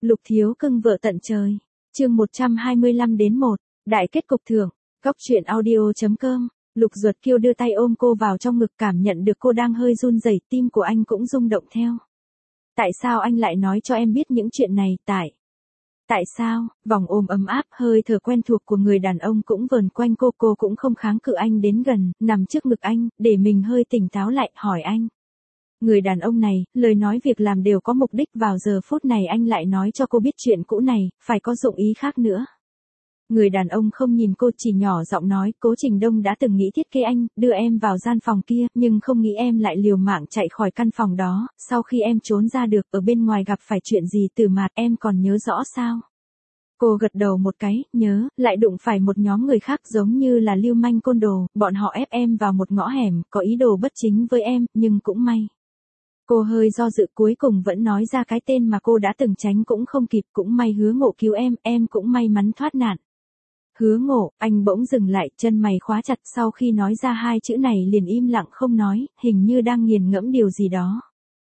Lục thiếu cưng vợ tận trời. Chương 125 đến 1, đại kết cục thưởng. Góc truyện audio.com. Lục Duật Kiêu đưa tay ôm cô vào trong ngực, cảm nhận được cô đang hơi run rẩy, tim của anh cũng rung động theo. Tại sao anh lại nói cho em biết những chuyện này, Tại sao? Vòng ôm ấm áp, hơi thở quen thuộc của người đàn ông cũng vờn quanh cô cũng không kháng cự anh đến gần, nằm trước ngực anh, để mình hơi tỉnh táo lại, hỏi anh. Người đàn ông này, lời nói việc làm đều có mục đích, vào giờ phút này anh lại nói cho cô biết chuyện cũ này, phải có dụng ý khác nữa. Người đàn ông không nhìn cô, chỉ nhỏ giọng nói, Cố Trình Đông đã từng nghĩ thiết kế anh, đưa em vào gian phòng kia, nhưng không nghĩ em lại liều mạng chạy khỏi căn phòng đó, sau khi em trốn ra được, ở bên ngoài gặp phải chuyện gì Tử Mạt, em còn nhớ rõ sao? Cô gật đầu một cái, nhớ, lại đụng phải một nhóm người khác giống như là lưu manh côn đồ, bọn họ ép em vào một ngõ hẻm, có ý đồ bất chính với em, nhưng cũng may. Cô hơi do dự, cuối cùng vẫn nói ra cái tên mà cô đã từng tránh cũng không kịp, cũng may Hứa Ngộ cứu em cũng may mắn thoát nạn. Hứa Ngộ, anh bỗng dừng lại, chân mày khóa chặt, sau khi nói ra hai chữ này liền im lặng không nói, hình như đang nghiền ngẫm điều gì đó.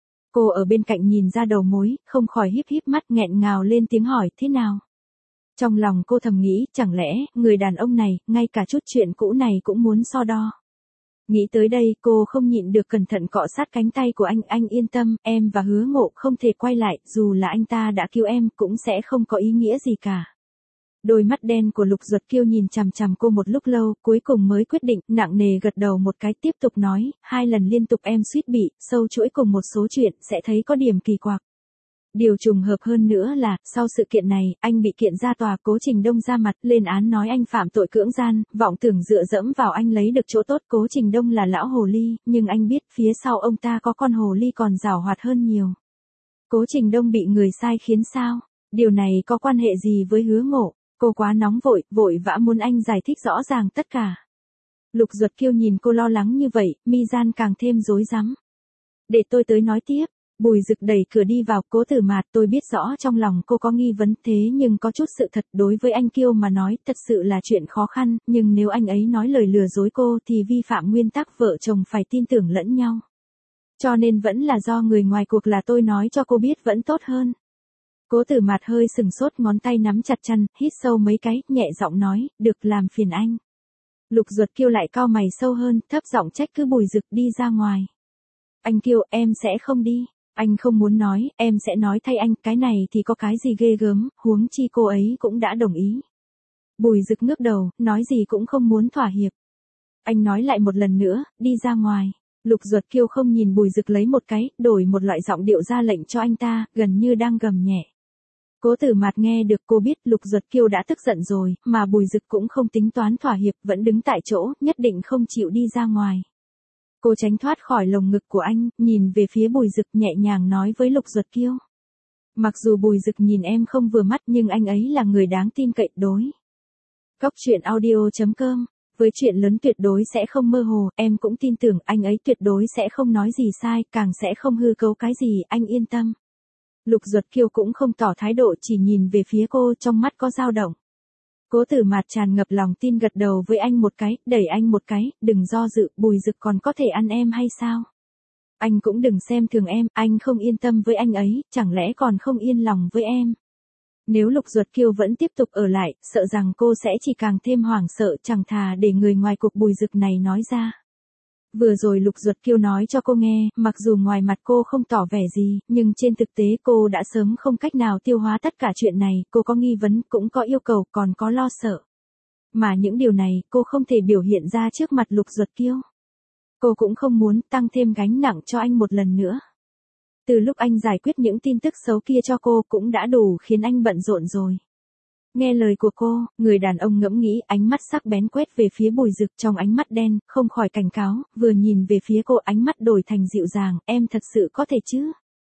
Cô ở bên cạnh nhìn ra đầu mối, không khỏi híp híp mắt, nghẹn ngào lên tiếng hỏi, thế nào? Trong lòng cô thầm nghĩ, chẳng lẽ, người đàn ông này, ngay cả chút chuyện cũ này cũng muốn so đo. Nghĩ tới đây, cô không nhịn được cẩn thận cọ sát cánh tay của anh yên tâm, em và Hứa Ngộ không thể quay lại, dù là anh ta đã cứu em, cũng sẽ không có ý nghĩa gì cả. Đôi mắt đen của Lục Duật Kiêu nhìn chằm chằm cô một lúc lâu, cuối cùng mới quyết định, nặng nề gật đầu một cái, tiếp tục nói, 2 lần liên tục em suýt bị, sâu chuỗi cùng một số chuyện, sẽ thấy có điểm kỳ quặc. Điều trùng hợp hơn nữa là, sau sự kiện này, anh bị kiện ra tòa, Cố Trình Đông ra mặt, lên án nói anh phạm tội cưỡng gian, vọng tưởng dựa dẫm vào anh lấy được chỗ tốt. Cố Trình Đông là lão hồ ly, nhưng anh biết, phía sau ông ta có con hồ ly còn giàu hoạt hơn nhiều. Cố Trình Đông bị người sai khiến sao? Điều này có quan hệ gì với Hứa Ngộ? Cô quá nóng vội vã muốn anh giải thích rõ ràng tất cả. Lục Duật Kiêu nhìn cô lo lắng như vậy, mi gian càng thêm rối rắm. Để tôi tới nói tiếp. Bùi Dực đẩy cửa đi vào, Cố Tử Mạt, tôi biết rõ trong lòng cô có nghi vấn, thế nhưng có chút sự thật, đối với anh Kiêu mà nói, thật sự là chuyện khó khăn, nhưng nếu anh ấy nói lời lừa dối cô thì vi phạm nguyên tắc vợ chồng phải tin tưởng lẫn nhau. Cho nên vẫn là do người ngoài cuộc, là tôi nói cho cô biết vẫn tốt hơn. Cố Tử Mạt hơi sừng sốt, ngón tay nắm chặt chăn, hít sâu mấy cái, nhẹ giọng nói, được, làm phiền anh. Lục Duật Kiêu lại cau mày sâu hơn, thấp giọng trách cứ Bùi Dực, đi ra ngoài. Anh Kiêu, em sẽ không đi. Anh không muốn nói, em sẽ nói thay anh, cái này thì có cái gì ghê gớm, huống chi cô ấy cũng đã đồng ý. Bùi Dực ngước đầu, nói gì cũng không muốn thỏa hiệp. Anh nói lại một lần nữa, đi ra ngoài. Lục Duật Kiêu không nhìn Bùi Dực lấy một cái, đổi một loại giọng điệu ra lệnh cho anh ta, gần như đang gầm nhẹ. Cố Tử Mạt nghe được, cô biết Lục Duật Kiêu đã tức giận rồi, mà Bùi Dực cũng không tính toán thỏa hiệp, vẫn đứng tại chỗ, nhất định không chịu đi ra ngoài. Cô tránh thoát khỏi lồng ngực của anh, nhìn về phía Bùi Dực, nhẹ nhàng nói với Lục Duật Kiêu. Mặc dù Bùi Dực nhìn em không vừa mắt, nhưng anh ấy là người đáng tin cậy. Đối. Góc truyện audio.com. Với chuyện lớn tuyệt đối sẽ không mơ hồ, em cũng tin tưởng anh ấy tuyệt đối sẽ không nói gì sai, càng sẽ không hư cấu cái gì, anh yên tâm. Lục Duật Kiêu cũng không tỏ thái độ, chỉ nhìn về phía cô, trong mắt có dao động. Cố Tử Mạt tràn ngập lòng tin gật đầu với anh một cái, đẩy anh một cái, đừng do dự, Bùi Dực còn có thể ăn em hay sao? Anh cũng đừng xem thường em, anh không yên tâm với anh ấy, chẳng lẽ còn không yên lòng với em? Nếu Lục Duật Kiêu vẫn tiếp tục ở lại, sợ rằng cô sẽ chỉ càng thêm hoảng sợ, chẳng thà để người ngoài cuộc Bùi Dực này nói ra. Vừa rồi Lục Duật Kiêu nói cho cô nghe, mặc dù ngoài mặt cô không tỏ vẻ gì, nhưng trên thực tế cô đã sớm không cách nào tiêu hóa tất cả chuyện này, cô có nghi vấn, cũng có yêu cầu, còn có lo sợ. Mà những điều này, cô không thể biểu hiện ra trước mặt Lục Duật Kiêu. Cô cũng không muốn tăng thêm gánh nặng cho anh một lần nữa. Từ lúc anh giải quyết những tin tức xấu kia cho cô cũng đã đủ khiến anh bận rộn rồi. Nghe lời của cô, người đàn ông ngẫm nghĩ, ánh mắt sắc bén quét về phía Bùi Dực, trong ánh mắt đen, không khỏi cảnh cáo, vừa nhìn về phía cô, ánh mắt đổi thành dịu dàng, em thật sự có thể chứ?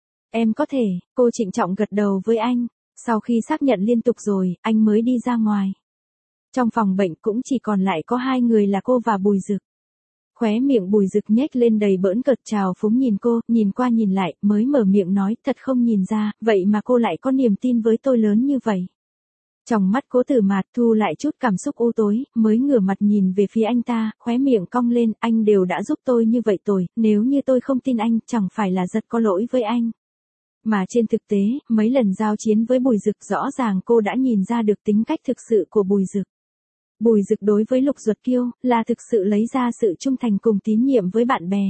Em có thể, cô trịnh trọng gật đầu với anh. Sau khi xác nhận liên tục rồi, anh mới đi ra ngoài. Trong phòng bệnh cũng chỉ còn lại có 2 người là cô và Bùi Dực. Khóe miệng Bùi Dực nhếch lên đầy bỡn cợt, trào phúng nhìn cô, nhìn qua nhìn lại, mới mở miệng nói, thật không nhìn ra, vậy mà cô lại có niềm tin với tôi lớn như vậy. Trong mắt Cố Tử Mạt thu lại chút cảm xúc u tối, mới ngửa mặt nhìn về phía anh ta, khóe miệng cong lên, anh đều đã giúp tôi như vậy rồi, nếu như tôi không tin anh, chẳng phải là rất có lỗi với anh. Mà trên thực tế, mấy lần giao chiến với Bùi Dực rõ ràng cô đã nhìn ra được tính cách thực sự của Bùi Dực. Bùi Dực đối với Lục Duật Kiêu là thực sự lấy ra sự trung thành cùng tín nhiệm với bạn bè.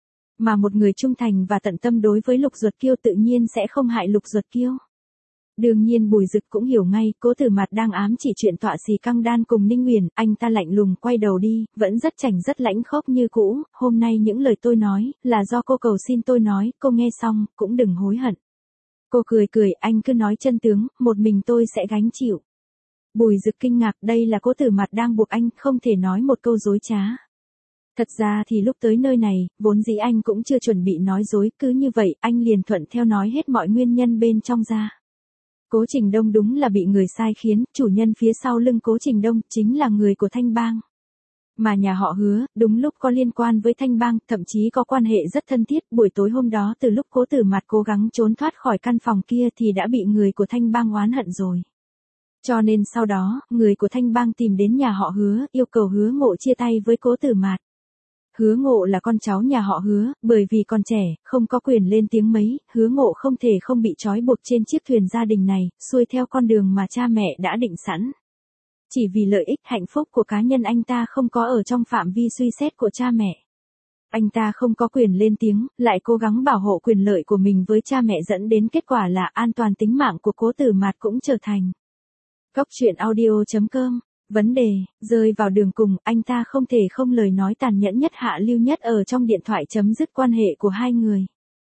Mà một người trung thành và tận tâm đối với Lục Duật Kiêu tự nhiên sẽ không hại Lục Duật Kiêu. Đương nhiên Bùi Dực cũng hiểu ngay, Cố Tử Mạt đang ám chỉ chuyện tọa xì căng đan cùng Ninh Nguyền, anh ta lạnh lùng quay đầu đi, vẫn rất chảnh rất lãnh khốc như cũ, hôm nay những lời tôi nói, là do cô cầu xin tôi nói, cô nghe xong, cũng đừng hối hận. Cô cười cười, anh cứ nói chân tướng, một mình tôi sẽ gánh chịu. Bùi Dực kinh ngạc, đây là Cố Tử Mạt đang buộc anh, không thể nói một câu dối trá. Thật ra thì lúc tới nơi này, vốn dĩ anh cũng chưa chuẩn bị nói dối, cứ như vậy, anh liền thuận theo nói hết mọi nguyên nhân bên trong ra. Cố Trình Đông đúng là bị người sai khiến, chủ nhân phía sau lưng Cố Trình Đông chính là người của Thanh Bang. Mà nhà họ Hứa, đúng lúc có liên quan với Thanh Bang, thậm chí có quan hệ rất thân thiết, buổi tối hôm đó từ lúc Cố Tử Mạt cố gắng trốn thoát khỏi căn phòng kia thì đã bị người của Thanh Bang oán hận rồi. Cho nên sau đó, người của Thanh Bang tìm đến nhà họ Hứa, yêu cầu Hứa Ngộ chia tay với Cố Tử Mạt. Hứa Ngộ là con cháu nhà họ Hứa, bởi vì còn trẻ, không có quyền lên tiếng mấy, Hứa Ngộ không thể không bị trói buộc trên chiếc thuyền gia đình này, xuôi theo con đường mà cha mẹ đã định sẵn. Chỉ vì lợi ích hạnh phúc của cá nhân anh ta không có ở trong phạm vi suy xét của cha mẹ. Anh ta không có quyền lên tiếng, lại cố gắng bảo hộ quyền lợi của mình với cha mẹ dẫn đến kết quả là an toàn tính mạng của Cố Tử Mạt cũng trở thành. Góc truyện audio.com. Vấn đề, rơi vào đường cùng, anh ta không thể không lời nói tàn nhẫn nhất hạ lưu nhất ở trong điện thoại chấm dứt quan hệ của hai người.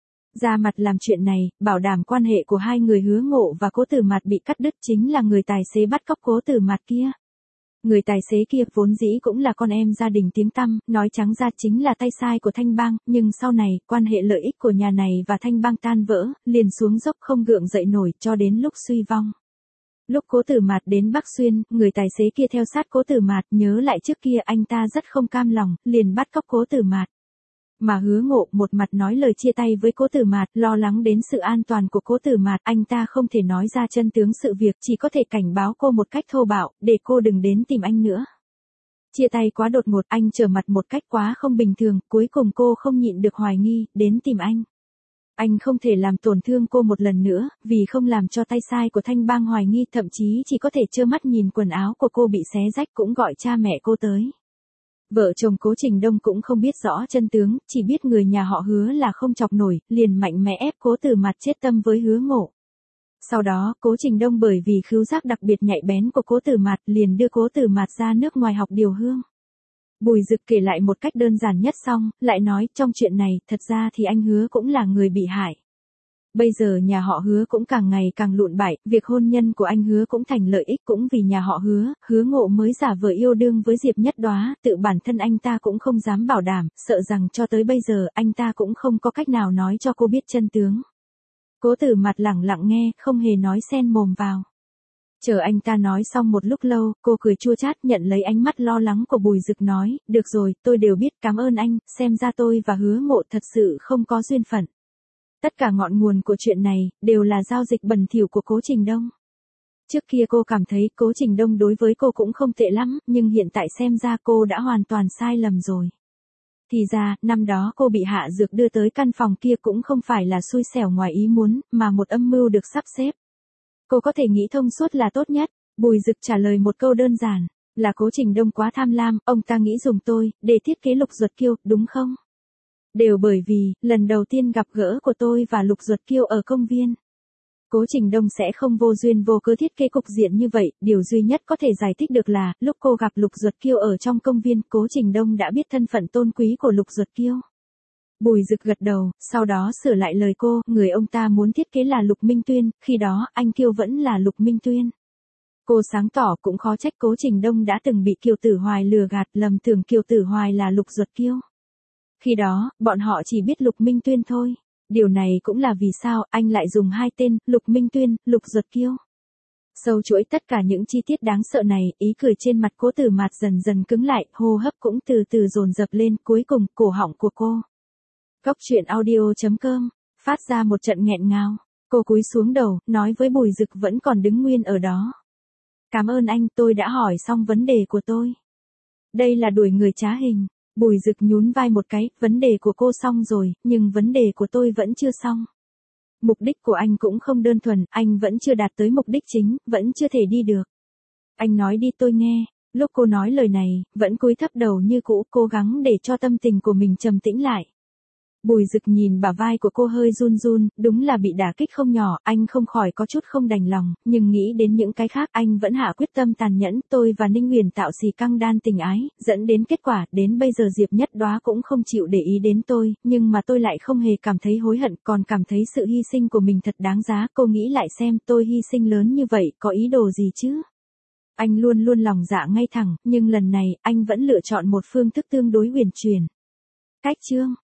Ra mặt làm chuyện này, bảo đảm quan hệ của hai người Hứa Ngộ và Cố Tử Mạt bị cắt đứt chính là người tài xế bắt cóc Cố Tử Mạt kia. Người tài xế kia vốn dĩ cũng là con em gia đình tiếng tăm, nói trắng ra chính là tay sai của Thanh Bang, nhưng sau này, quan hệ lợi ích của nhà này và Thanh Bang tan vỡ, liền xuống dốc không gượng dậy nổi cho đến lúc suy vong. Lúc Cố Tử Mạt đến Bắc Xuyên, người tài xế kia theo sát Cố Tử Mạt, nhớ lại trước kia anh ta rất không cam lòng, liền bắt cóc Cố Tử Mạt. Mà Hứa Ngộ một mặt nói lời chia tay với Cố Tử Mạt, lo lắng đến sự an toàn của Cố Tử Mạt, anh ta không thể nói ra chân tướng sự việc, chỉ có thể cảnh báo cô một cách thô bạo, để cô đừng đến tìm anh nữa. Chia tay quá đột ngột, anh trở mặt một cách quá không bình thường, cuối cùng cô không nhịn được hoài nghi, đến tìm anh. Anh không thể làm tổn thương cô một lần nữa, vì không làm cho tay sai của Thanh Bang hoài nghi, thậm chí chỉ có thể trơ mắt nhìn quần áo của cô bị xé rách cũng gọi cha mẹ cô tới. Vợ chồng Cố Trình Đông cũng không biết rõ chân tướng, chỉ biết người nhà họ Hứa là không chọc nổi, liền mạnh mẽ ép Cố Tử Mạt chết tâm với Hứa Ngộ. Sau đó, Cố Trình Đông bởi vì khứu giác đặc biệt nhạy bén của Cố Tử Mạt liền đưa Cố Tử Mạt ra nước ngoài học điều hương. Bùi Dực kể lại một cách đơn giản nhất xong, lại nói, trong chuyện này, thật ra thì anh Hứa cũng là người bị hại. Bây giờ nhà họ Hứa cũng càng ngày càng lụn bại, việc hôn nhân của anh Hứa cũng thành lợi ích cũng vì nhà họ Hứa, Hứa Ngộ mới giả vờ yêu đương với Diệp Nhất Đóa, tự bản thân anh ta cũng không dám bảo đảm, sợ rằng cho tới bây giờ anh ta cũng không có cách nào nói cho cô biết chân tướng. Cố Tử Mạt lẳng lặng nghe, không hề nói xen mồm vào. Chờ anh ta nói xong một lúc lâu, cô cười chua chát nhận lấy ánh mắt lo lắng của Bùi Dực nói, được rồi, tôi đều biết, cảm ơn anh, xem ra tôi và Hứa Ngộ thật sự không có duyên phận. Tất cả ngọn nguồn của chuyện này, đều là giao dịch bẩn thỉu của Cố Trình Đông. Trước kia cô cảm thấy Cố Trình Đông đối với cô cũng không tệ lắm, nhưng hiện tại xem ra cô đã hoàn toàn sai lầm rồi. Thì ra, năm đó cô bị hạ dược đưa tới căn phòng kia cũng không phải là xui xẻo ngoài ý muốn, mà một âm mưu được sắp xếp. Cô có thể nghĩ thông suốt là tốt nhất. Bùi Dực trả lời một câu đơn giản, là Cố Trình Đông quá tham lam, ông ta nghĩ dùng tôi, để thiết kế Lục Duật Kiêu, đúng không? Đều bởi vì, lần đầu tiên gặp gỡ của tôi và Lục Duật Kiêu ở công viên. Cố Trình Đông sẽ không vô duyên vô cớ thiết kế cục diện như vậy, điều duy nhất có thể giải thích được là, lúc cô gặp Lục Duật Kiêu ở trong công viên, Cố Trình Đông đã biết thân phận tôn quý của Lục Duật Kiêu. Bùi Dực gật đầu, sau đó sửa lại lời cô, người ông ta muốn thiết kế là Lục Minh Tuyên, khi đó, anh Kiêu vẫn là Lục Minh Tuyên. Cô sáng tỏ cũng khó trách Cố Trình Đông đã từng bị Kiều Tử Hoài lừa gạt, lầm tưởng Kiều Tử Hoài là Lục Duật Kiêu. Khi đó, bọn họ chỉ biết Lục Minh Tuyên thôi. Điều này cũng là vì sao anh lại dùng hai tên, Lục Minh Tuyên, Lục Duật Kiêu. Sâu chuỗi tất cả những chi tiết đáng sợ này, ý cười trên mặt Cố Tử Mạt dần dần cứng lại, hô hấp cũng từ từ dồn dập lên, cuối cùng, cổ họng của cô. Góc truyện audio.com, phát ra một trận nghẹn ngào. Cô cúi xuống đầu, nói với Bùi Dực vẫn còn đứng nguyên ở đó. Cảm ơn anh, tôi đã hỏi xong vấn đề của tôi. Đây là đuổi người trá hình. Bùi Dực nhún vai một cái, vấn đề của cô xong rồi, nhưng vấn đề của tôi vẫn chưa xong. Mục đích của anh cũng không đơn thuần, anh vẫn chưa đạt tới mục đích chính, vẫn chưa thể đi được. Anh nói đi tôi nghe. Lúc cô nói lời này, vẫn cúi thấp đầu như cũ, cố gắng để cho tâm tình của mình trầm tĩnh lại. Bùi Dực nhìn bả vai của cô hơi run run, đúng là bị đả kích không nhỏ, anh không khỏi có chút không đành lòng, nhưng nghĩ đến những cái khác anh vẫn hạ quyết tâm tàn nhẫn. Tôi và Ninh Huyền tạo xì căng đan tình ái, dẫn đến kết quả, đến bây giờ Diệp Nhất Đóa cũng không chịu để ý đến tôi, nhưng mà tôi lại không hề cảm thấy hối hận, còn cảm thấy sự hy sinh của mình thật đáng giá. Cô nghĩ lại xem, tôi hy sinh lớn như vậy, có ý đồ gì chứ? Anh luôn luôn lòng dạ ngay thẳng, nhưng lần này, anh vẫn lựa chọn một phương thức tương đối huyền chuyển. Cách chương